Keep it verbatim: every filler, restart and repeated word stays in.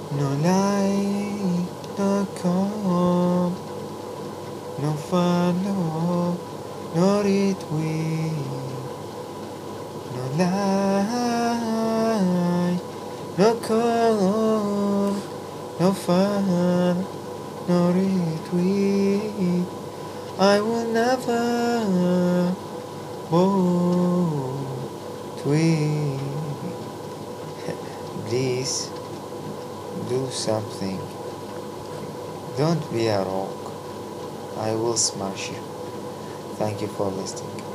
No light, no calm, no follow, no retweet. No light, no calm, no fun, no retweet. I will never whoa, tweet. Please do something. Don't be a rock. I will smash you. Thank you for listening.